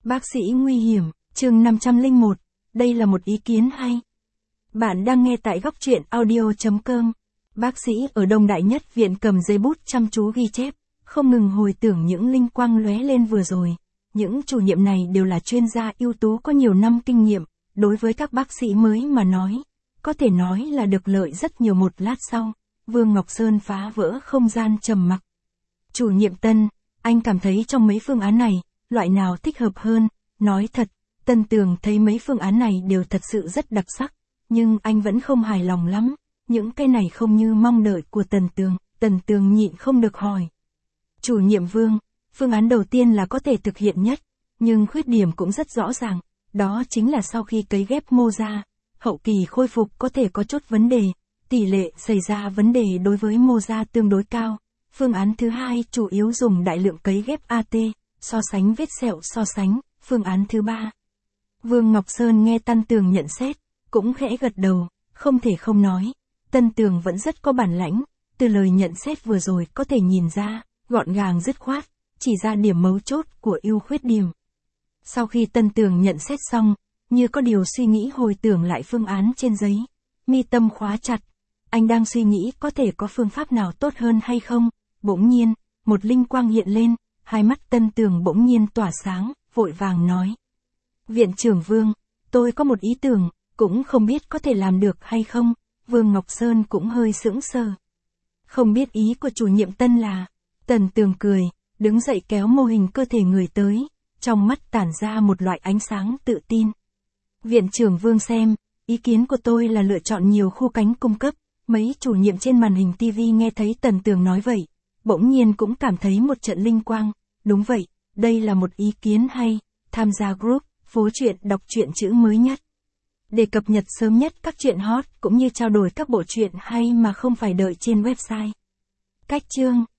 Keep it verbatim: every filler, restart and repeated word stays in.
Bác sĩ nguy hiểm, chương năm trăm lẻ một, đây là một ý kiến hay. Bạn đang nghe tại góc truyện audio chấm com. Bác sĩ ở Đông Đại Nhất Viện cầm giấy bút chăm chú ghi chép, không ngừng hồi tưởng những linh quang lóe lên vừa rồi. Những chủ nhiệm này đều là chuyên gia ưu tú có nhiều năm kinh nghiệm, đối với các bác sĩ mới mà nói, có thể nói là được lợi rất nhiều. Một lát sau, Vương Ngọc Sơn phá vỡ không gian trầm mặc. Chủ nhiệm Tân, anh cảm thấy trong mấy phương án này, loại nào thích hợp hơn? Nói thật, Tân Tường thấy mấy phương án này đều thật sự rất đặc sắc, nhưng anh vẫn không hài lòng lắm. Những cái này không như mong đợi của Tần Tường. Tần Tường nhịn không được hỏi. Chủ nhiệm Vương, phương án đầu tiên là có thể thực hiện nhất, nhưng khuyết điểm cũng rất rõ ràng, đó chính là sau khi cấy ghép mô ra, hậu kỳ khôi phục có thể có chút vấn đề, tỷ lệ xảy ra vấn đề đối với mô da tương đối cao. Phương án thứ hai chủ yếu dùng đại lượng cấy ghép a tê, so sánh vết sẹo so sánh. Phương án thứ ba. Vương Ngọc Sơn nghe Tân Tường nhận xét, cũng khẽ gật đầu, không thể không nói. Tân Tường vẫn rất có bản lãnh, từ lời nhận xét vừa rồi có thể nhìn ra, gọn gàng dứt khoát, chỉ ra điểm mấu chốt của ưu khuyết điểm. Sau khi Tân Tường nhận xét xong, như có điều suy nghĩ hồi tưởng lại phương án trên giấy, mi tâm khóa chặt. Anh đang suy nghĩ có thể có phương pháp nào tốt hơn hay không. Bỗng nhiên, một linh quang hiện lên, hai mắt Tân Tường bỗng nhiên tỏa sáng, vội vàng nói. Viện trưởng Vương, tôi có một ý tưởng, cũng không biết có thể làm được hay không. Vương Ngọc Sơn cũng hơi sững sờ. Không biết ý của chủ nhiệm Tân là. Tần Tường cười, đứng dậy kéo mô hình cơ thể người tới, trong mắt tản ra một loại ánh sáng tự tin. Viện trưởng Vương xem, ý kiến của tôi là lựa chọn nhiều khu cánh cung cấp. Mấy chủ nhiệm trên màn hình ti vi nghe thấy Tần Tường nói vậy, bỗng nhiên cũng cảm thấy một trận linh quang. Đúng vậy, đây là một ý kiến hay. Tham gia group, phố truyện đọc truyện chữ mới nhất, để cập nhật sớm nhất các truyện hot cũng như trao đổi các bộ truyện hay mà không phải đợi trên website. Cách chương